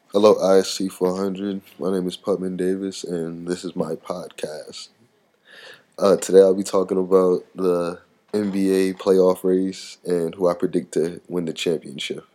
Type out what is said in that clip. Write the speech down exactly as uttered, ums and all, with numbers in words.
Hello, I S C four hundred. My name is Putman Davis, and this is my podcast. Uh, today, I'll be talking about the N B A playoff race and who I predict to win the championship.